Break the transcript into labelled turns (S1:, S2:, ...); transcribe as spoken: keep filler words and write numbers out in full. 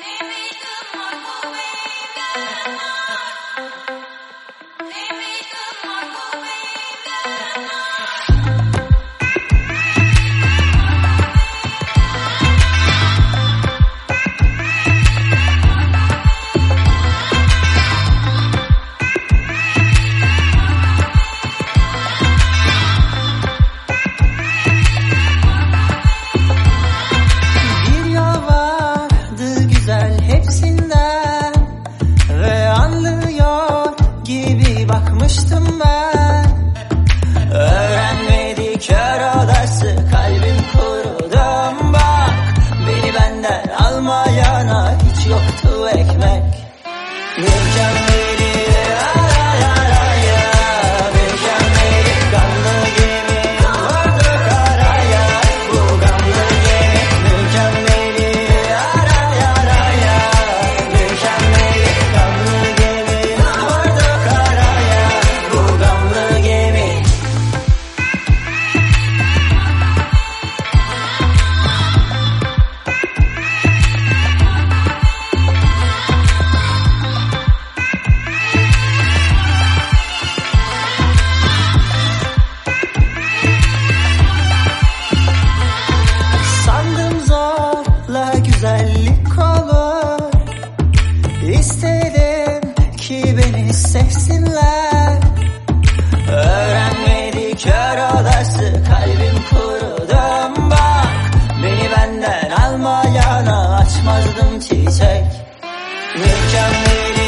S1: Hepsinden ve anlıyor gibi bakmıştım ben. Öğrenmedi kör odası, kalbim kurudum bak. Beni benden almayana hiç yoktu ekmek. Mükemmeli araya, mükemmeli kanlı gemi vurdu karaya. Bu kanlı gemi mükemmeli araya, mükemmeli kanlı gemi vurdu karaya. Bu kanlı gemi. Sandım zorla güzellik olur. İstedim ki beni sevsinler. Öğrenmedi kör odası, kalbim kurudum bak. Beni benden almayana açmazdım çiçek. Mükemmeli